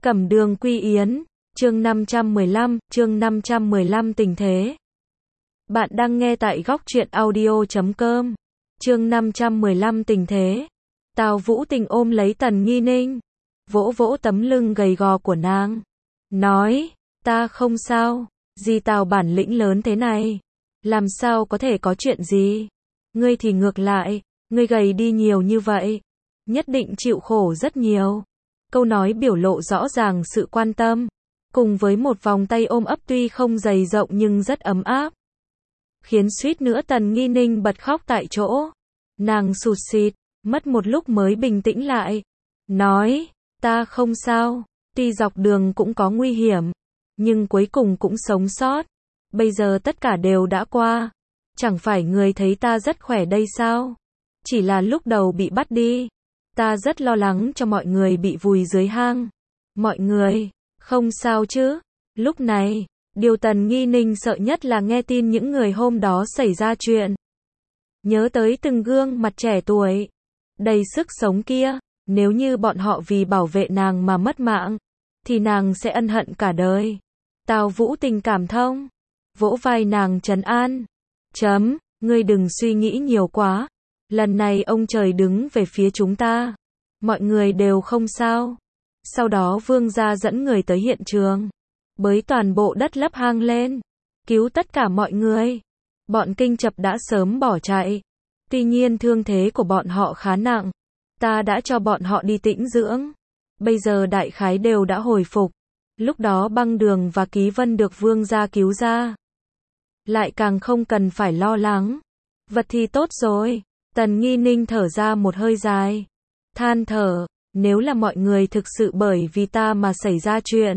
Cẩm Đường Quy Yến, chương 515 tình thế. Bạn đang nghe tại góc truyện audio.com. Chương 515 tình thế. Tào Vũ Tình ôm lấy Tần Nghi Ninh, vỗ vỗ tấm lưng gầy gò của nàng, nói, ta không sao, gì Tào bản lĩnh lớn thế này, làm sao có thể có chuyện gì, ngươi thì ngược lại, ngươi gầy đi nhiều như vậy, nhất định chịu khổ rất nhiều. Câu nói biểu lộ rõ ràng sự quan tâm, cùng với một vòng tay ôm ấp tuy không dày rộng nhưng rất ấm áp, khiến suýt nữa Tần Nghi Ninh bật khóc tại chỗ. Nàng sụt sịt, mất một lúc mới bình tĩnh lại, nói, ta không sao, tuy dọc đường cũng có nguy hiểm, nhưng cuối cùng cũng sống sót, bây giờ tất cả đều đã qua, chẳng phải người thấy ta rất khỏe đây sao, chỉ là lúc đầu bị bắt đi, ta rất lo lắng cho mọi người bị vùi dưới hang, mọi người, không sao chứ. Lúc này, điều Tần Nghi Ninh sợ nhất là nghe tin những người hôm đó xảy ra chuyện. Nhớ tới từng gương mặt trẻ tuổi, đầy sức sống kia, nếu như bọn họ vì bảo vệ nàng mà mất mạng, thì nàng sẽ ân hận cả đời. Tào Vũ Tình cảm thông, vỗ vai nàng trấn an. Ngươi đừng suy nghĩ nhiều quá. Lần này ông trời đứng về phía chúng ta. Mọi người đều không sao. Sau đó Vương gia dẫn người tới hiện trường, bới toàn bộ đất lấp hang lên, cứu tất cả mọi người. Bọn Kinh Chập đã sớm bỏ chạy. Tuy nhiên thương thế của bọn họ khá nặng. Ta đã cho bọn họ đi tĩnh dưỡng. Bây giờ đại khái đều đã hồi phục. Lúc đó Băng Đường và Ký Vân được Vương gia cứu ra, lại càng không cần phải lo lắng. Vật thì tốt rồi. Tần Nghi Ninh thở ra một hơi dài, than thở, nếu là mọi người thực sự bởi vì ta mà xảy ra chuyện,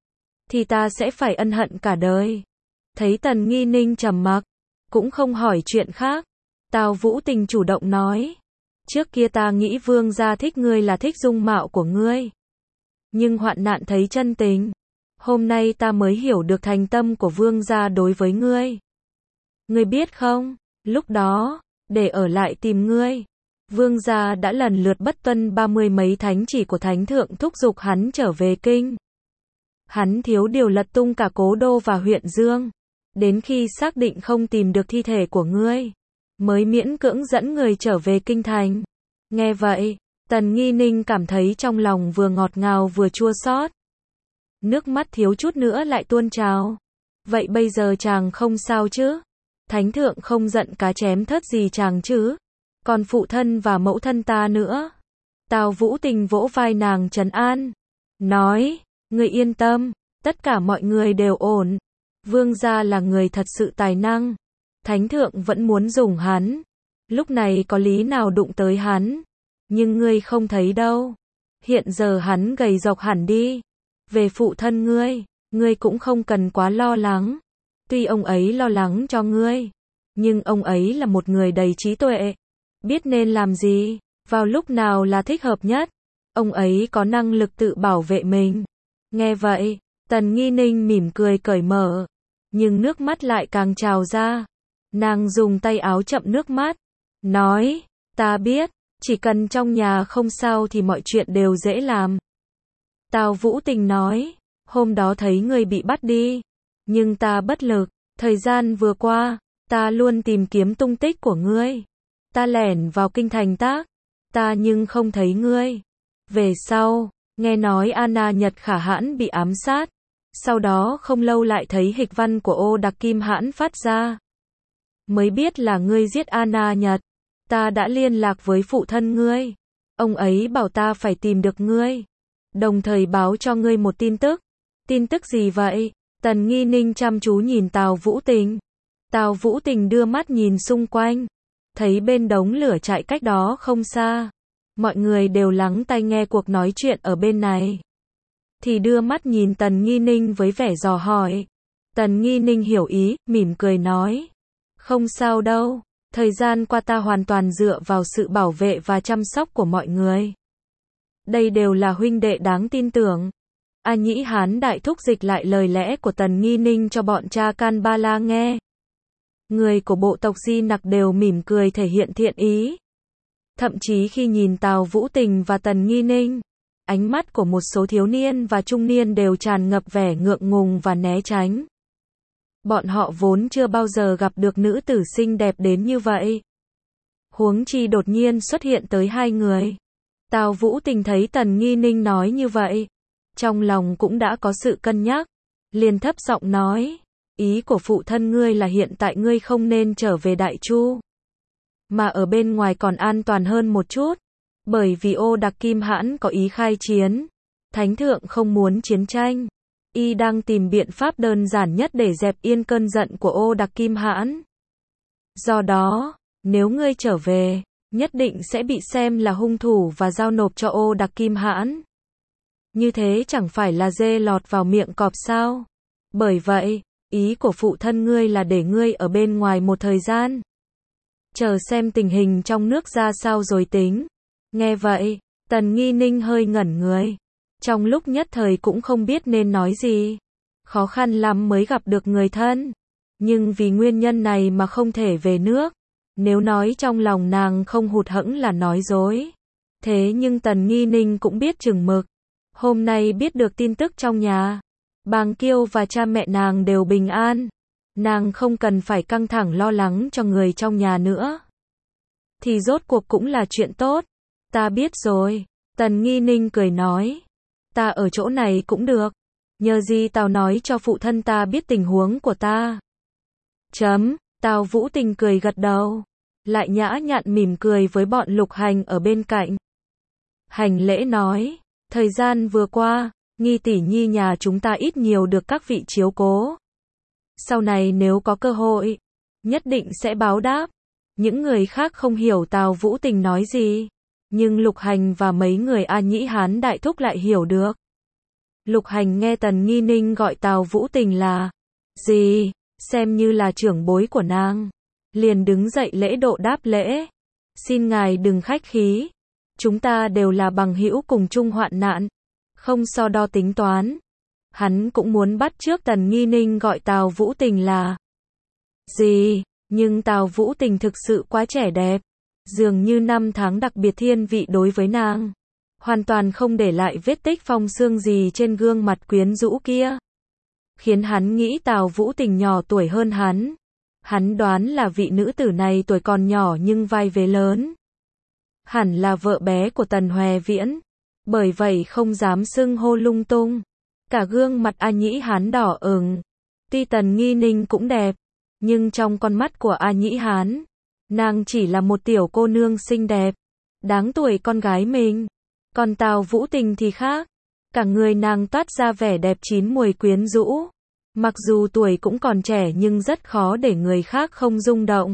thì ta sẽ phải ân hận cả đời. Thấy Tần Nghi Ninh trầm mặc, cũng không hỏi chuyện khác, Tào Vũ Tình chủ động nói, trước kia ta nghĩ Vương gia thích ngươi là thích dung mạo của ngươi, nhưng hoạn nạn thấy chân tình, hôm nay ta mới hiểu được thành tâm của Vương gia đối với ngươi. Ngươi biết không, lúc đó, để ở lại tìm ngươi, Vương gia đã lần lượt bất tuân 30 mấy thánh chỉ của Thánh Thượng thúc giục hắn trở về kinh. Hắn thiếu điều lật tung cả Cố Đô và huyện Dương, đến khi xác định không tìm được thi thể của ngươi, mới miễn cưỡng dẫn người trở về kinh thành. Nghe vậy, Tần Nghi Ninh cảm thấy trong lòng vừa ngọt ngào vừa chua xót. Nước mắt thiếu chút nữa lại tuôn trào. Vậy bây giờ chàng không sao chứ? Thánh Thượng không giận cá chém thớt gì chàng chứ? Còn phụ thân và mẫu thân ta nữa. Tào Vũ Tình vỗ vai nàng trấn an, nói, ngươi yên tâm, tất cả mọi người đều ổn. Vương gia là người thật sự tài năng. Thánh Thượng vẫn muốn dùng hắn. Lúc này có lý nào đụng tới hắn. Nhưng ngươi không thấy đâu. Hiện giờ hắn gầy rộc hẳn đi. Về phụ thân ngươi cũng không cần quá lo lắng. Tuy ông ấy lo lắng cho ngươi, nhưng ông ấy là một người đầy trí tuệ, biết nên làm gì, vào lúc nào là thích hợp nhất. Ông ấy có năng lực tự bảo vệ mình. Nghe vậy, Tần Nghi Ninh mỉm cười cởi mở, nhưng nước mắt lại càng trào ra. Nàng dùng tay áo chậm nước mắt, nói, ta biết, chỉ cần trong nhà không sao thì mọi chuyện đều dễ làm. Tào Vũ Tình nói, hôm đó thấy ngươi bị bắt đi, nhưng ta bất lực, thời gian vừa qua, ta luôn tìm kiếm tung tích của ngươi. Ta lẻn vào kinh thành ta nhưng không thấy ngươi. Về sau, nghe nói Anna Nhật Khả Hãn bị ám sát, sau đó không lâu lại thấy hịch văn của Ô Đặc Kim Hãn phát ra. Mới biết là ngươi giết Anna Nhật, ta đã liên lạc với phụ thân ngươi. Ông ấy bảo ta phải tìm được ngươi, đồng thời báo cho ngươi một tin tức. Tin tức gì vậy? Tần Nghi Ninh chăm chú nhìn Tào Vũ Tình. Tào Vũ Tình đưa mắt nhìn xung quanh, thấy bên đống lửa trại cách đó không xa, mọi người đều lắng tai nghe cuộc nói chuyện ở bên này. Thì đưa mắt nhìn Tần Nghi Ninh với vẻ dò hỏi. Tần Nghi Ninh hiểu ý, mỉm cười nói, không sao đâu, thời gian qua ta hoàn toàn dựa vào sự bảo vệ và chăm sóc của mọi người. Đây đều là huynh đệ đáng tin tưởng. A Nhĩ Hán đại thúc dịch lại lời lẽ của Tần Nghi Ninh cho bọn cha Can Ba La nghe. Người của bộ tộc Di Nặc đều mỉm cười thể hiện thiện ý. Thậm chí khi nhìn Tào Vũ Tình và Tần Nghi Ninh, Ánh mắt của một số thiếu niên và trung niên đều tràn ngập vẻ ngượng ngùng và né tránh. Bọn họ vốn chưa bao giờ gặp được nữ tử xinh đẹp đến như vậy. Huống chi đột nhiên xuất hiện tới hai người. Tào Vũ Tình thấy Tần Nghi Ninh nói như vậy, trong lòng cũng đã có sự cân nhắc, liền thấp giọng nói, ý của phụ thân ngươi là hiện tại ngươi không nên trở về Đại Chu, mà ở bên ngoài còn an toàn hơn một chút, bởi vì Ô Đặc Kim Hãn có ý khai chiến, Thánh thượng không muốn chiến tranh, y đang tìm biện pháp đơn giản nhất để dẹp yên cơn giận của Ô Đặc Kim Hãn. Do đó, nếu ngươi trở về, nhất định sẽ bị xem là hung thủ và giao nộp cho Ô Đặc Kim Hãn. Như thế chẳng phải là dê lọt vào miệng cọp sao? Bởi vậy, ý của phụ thân ngươi là để ngươi ở bên ngoài một thời gian. Chờ xem tình hình trong nước ra sao rồi tính. Nghe vậy, Tần Nghi Ninh hơi ngẩn người. Trong lúc nhất thời cũng không biết nên nói gì. Khó khăn lắm mới gặp được người thân. Nhưng vì nguyên nhân này mà không thể về nước. Nếu nói trong lòng nàng không hụt hẫng là nói dối. Thế nhưng Tần Nghi Ninh cũng biết chừng mực. Hôm nay biết được tin tức trong nhà. Bàng Kiêu và cha mẹ nàng đều bình an. Nàng không cần phải căng thẳng lo lắng cho người trong nhà nữa. Thì rốt cuộc cũng là chuyện tốt. Ta biết rồi. Tần Nghi Ninh cười nói. Ta ở chỗ này cũng được. Nhờ gì tao nói cho phụ thân ta biết tình huống của ta. Tào Vũ Tình cười gật đầu. Lại nhã nhặn mỉm cười với bọn Lục Hành ở bên cạnh. Hành lễ nói. Thời gian vừa qua, Nghi tỷ nhi nhà chúng ta ít nhiều được các vị chiếu cố. Sau này nếu có cơ hội, nhất định sẽ báo đáp. Những người khác không hiểu Tào Vũ Tình nói gì. Nhưng Lục Hành và mấy người A Nhĩ Hán đại thúc lại hiểu được. Lục Hành nghe Tần Nghi Ninh gọi Tào Vũ Tình là gì, xem như là trưởng bối của nàng. Liền đứng dậy lễ độ đáp lễ. Xin ngài đừng khách khí. Chúng ta đều là bằng hữu cùng chung hoạn nạn. Không so đo tính toán. Hắn cũng muốn bắt chước Tần Nghi Ninh gọi Tào Vũ Tình là gì, nhưng Tào Vũ Tình thực sự quá trẻ đẹp. Dường như năm tháng đặc biệt thiên vị đối với nàng. Hoàn toàn không để lại vết tích phong xương gì trên gương mặt quyến rũ kia. Khiến hắn nghĩ Tào Vũ Tình nhỏ tuổi hơn hắn. Hắn đoán là vị nữ tử này tuổi còn nhỏ nhưng vai vế lớn. Hẳn là vợ bé của Tần Hoè Viễn. Bởi vậy không dám xưng hô lung tung. Cả gương mặt A Nhĩ Hán đỏ ửng. Tuy Tần Nghi Ninh cũng đẹp, nhưng trong con mắt của A Nhĩ Hán, nàng chỉ là một tiểu cô nương xinh đẹp, đáng tuổi con gái mình. Còn Tào Vũ Tình thì khác. Cả người nàng toát ra vẻ đẹp chín muồi quyến rũ. Mặc dù tuổi cũng còn trẻ nhưng rất khó để người khác không rung động.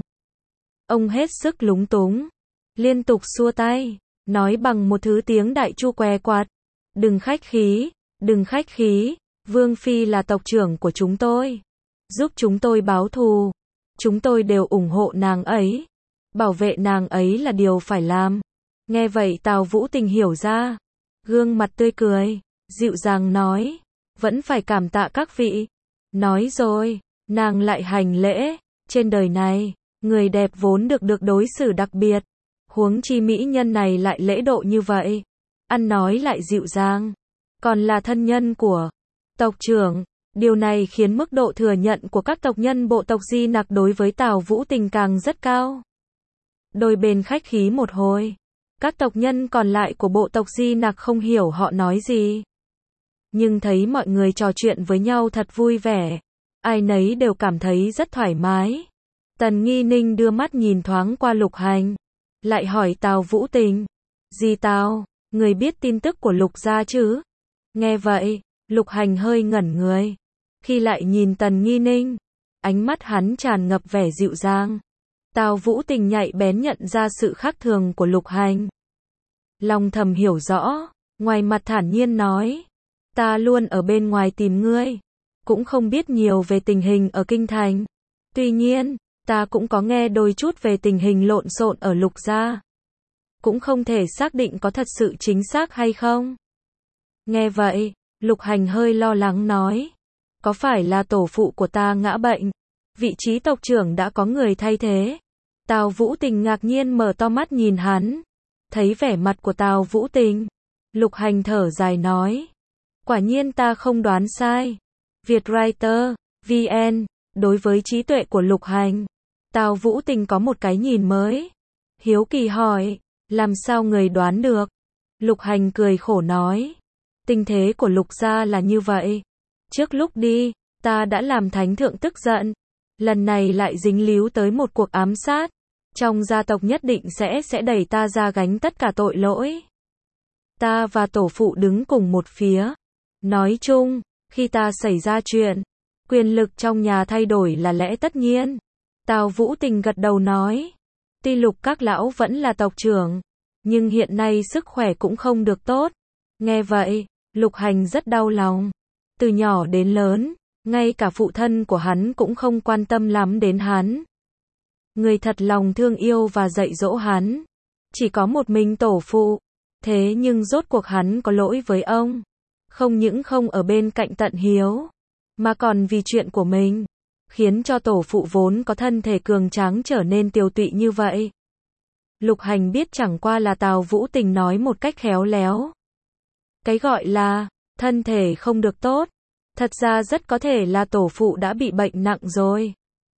Ông hết sức lúng túng. Liên tục xua tay. Nói bằng một thứ tiếng Đại Chu què quạt. Đừng khách khí. Đừng khách khí. Vương Phi là tộc trưởng của chúng tôi. Giúp chúng tôi báo thù. Chúng tôi đều ủng hộ nàng ấy. Bảo vệ nàng ấy là điều phải làm. Nghe vậy Tào Vũ Tình hiểu ra. Gương mặt tươi cười. Dịu dàng nói. Vẫn phải cảm tạ các vị. Nói rồi. Nàng lại hành lễ. Trên đời này, người đẹp vốn được đối xử đặc biệt. Huống chi mỹ nhân này lại lễ độ như vậy. Ăn nói lại dịu dàng. Còn là thân nhân của tộc trưởng. Điều này khiến mức độ thừa nhận của các tộc nhân bộ tộc Di Nặc đối với Tào Vũ Tình càng rất cao. Đôi bên khách khí một hồi. Các tộc nhân còn lại của bộ tộc Di Nặc không hiểu họ nói gì. Nhưng thấy mọi người trò chuyện với nhau thật vui vẻ. Ai nấy đều cảm thấy rất thoải mái. Tần Nghi Ninh đưa mắt nhìn thoáng qua Lục Hành. Lại hỏi Tào Vũ Tình. Dì Tào, người biết tin tức của Lục gia chứ? Nghe vậy, Lục Hành hơi ngẩn người. Khi lại nhìn Tần Nghi Ninh, ánh mắt hắn tràn ngập vẻ dịu dàng. Tào Vũ Tình nhạy bén nhận ra sự khác thường của Lục Hành. Lòng thầm hiểu rõ, ngoài mặt thản nhiên nói. Ta luôn ở bên ngoài tìm ngươi. Cũng không biết nhiều về tình hình ở Kinh Thành. Tuy nhiên, ta cũng có nghe đôi chút về tình hình lộn xộn ở Lục gia. Cũng không thể xác định có thật sự chính xác hay không. Nghe vậy, Lục Hành hơi lo lắng nói. Có phải là tổ phụ của ta ngã bệnh? Vị trí tộc trưởng đã có người thay thế. Tào Vũ Tình ngạc nhiên mở to mắt nhìn hắn. Thấy vẻ mặt của Tào Vũ Tình, Lục Hành thở dài nói. Quả nhiên ta không đoán sai. Vietwriter, VN, đối với trí tuệ của Lục Hành, Tào Vũ Tình có một cái nhìn mới. Hiếu kỳ hỏi, làm sao người đoán được? Lục Hành cười khổ nói. Tình thế của Lục gia là như vậy. Trước lúc đi, ta đã làm thánh thượng tức giận. Lần này lại dính líu tới một cuộc ám sát. Trong gia tộc nhất định sẽ đẩy ta ra gánh tất cả tội lỗi. Ta và tổ phụ đứng cùng một phía. Nói chung, khi ta xảy ra chuyện, quyền lực trong nhà thay đổi là lẽ tất nhiên. Tào Vũ Tình gật đầu nói. Tuy Lục các lão vẫn là tộc trưởng, nhưng hiện nay sức khỏe cũng không được tốt. Nghe vậy, Lục Hành rất đau lòng. Từ nhỏ đến lớn, ngay cả phụ thân của hắn cũng không quan tâm lắm đến hắn. Người thật lòng thương yêu và dạy dỗ hắn, chỉ có một mình tổ phụ. Thế nhưng rốt cuộc hắn có lỗi với ông. Không những không ở bên cạnh tận hiếu, mà còn vì chuyện của mình, khiến cho tổ phụ vốn có thân thể cường tráng trở nên tiều tụy như vậy. Lục Hành biết chẳng qua là Tào Vũ Tình nói một cách khéo léo. Cái gọi là thân thể không được tốt, thật ra rất có thể là tổ phụ đã bị bệnh nặng rồi.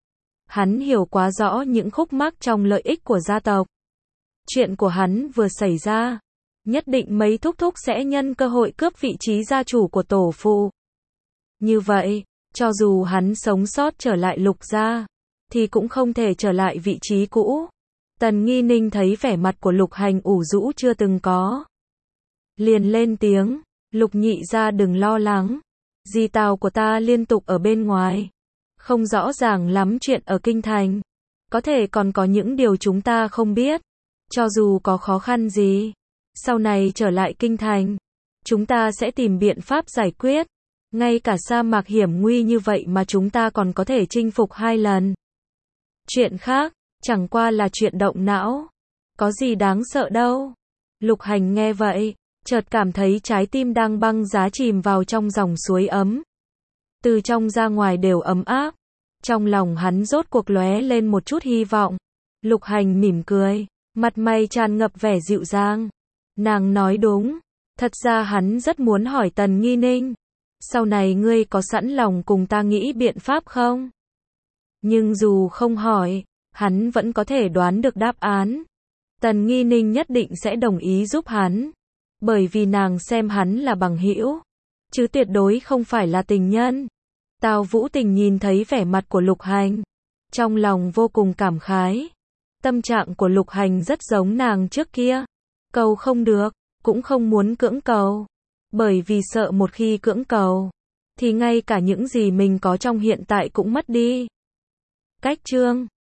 Hắn hiểu quá rõ những khúc mắc trong lợi ích của gia tộc. Chuyện của hắn vừa xảy ra, nhất định mấy thúc thúc sẽ nhân cơ hội cướp vị trí gia chủ của tổ phụ. Như vậy, cho dù hắn sống sót trở lại Lục gia, thì cũng không thể trở lại vị trí cũ. Tần Nghi Ninh thấy vẻ mặt của Lục Hành ủ rũ chưa từng có, liền lên tiếng, Lục nhị gia đừng lo lắng. Dì Tào của ta liên tục ở bên ngoài, không rõ ràng lắm chuyện ở kinh thành. Có thể còn có những điều chúng ta không biết. Cho dù có khó khăn gì, sau này trở lại kinh thành, chúng ta sẽ tìm biện pháp giải quyết. Ngay cả sa mạc hiểm nguy như vậy mà chúng ta còn có thể chinh phục 2 lần. Chuyện khác, chẳng qua là chuyện động não. Có gì đáng sợ đâu. Lục Hành nghe vậy, chợt cảm thấy trái tim đang băng giá chìm vào trong dòng suối ấm. Từ trong ra ngoài đều ấm áp. Trong lòng hắn rốt cuộc lóe lên một chút hy vọng. Lục Hành mỉm cười, mặt mày tràn ngập vẻ dịu dàng. Nàng nói đúng, thật ra hắn rất muốn hỏi Tần Nghi Ninh, sau này ngươi có sẵn lòng cùng ta nghĩ biện pháp không? Nhưng dù không hỏi, hắn vẫn có thể đoán được đáp án. Tần Nghi Ninh nhất định sẽ đồng ý giúp hắn, bởi vì nàng xem hắn là bằng hữu, chứ tuyệt đối không phải là tình nhân. Tào Vũ Tình nhìn thấy vẻ mặt của Lục Hành, trong lòng vô cùng cảm khái. Tâm trạng của Lục Hành rất giống nàng trước kia, cầu không được, cũng không muốn cưỡng cầu, bởi vì sợ một khi cưỡng cầu, thì ngay cả những gì mình có trong hiện tại cũng mất đi. Cách chương